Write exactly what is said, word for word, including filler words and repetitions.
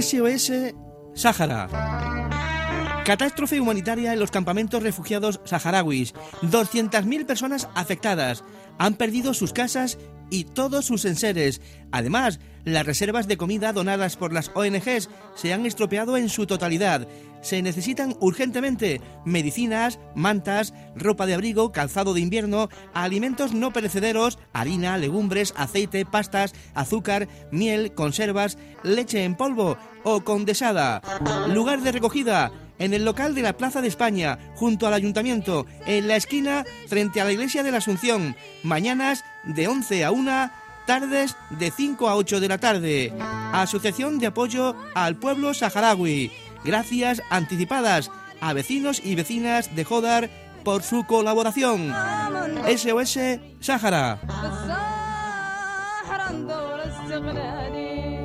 S O S Sáhara. Catástrofe humanitaria en los campamentos refugiados saharauis. doscientas mil personas afectadas. Han perdido sus casas y todos sus enseres. Además, las reservas de comida donadas por las O N Ges se han estropeado en su totalidad. Se necesitan urgentemente medicinas, mantas, ropa de abrigo, calzado de invierno, alimentos no perecederos, harina, legumbres, aceite, pastas, azúcar, miel, conservas, leche en polvo o condensada. Lugar de recogida: en el local de la Plaza de España, junto al Ayuntamiento, en la esquina frente a la Iglesia de la Asunción. Mañanas de once a una, tardes de cinco a ocho de la tarde. Asociación de Apoyo al Pueblo Saharaui. Gracias anticipadas a vecinos y vecinas de Jodar por su colaboración. S O S Sáhara.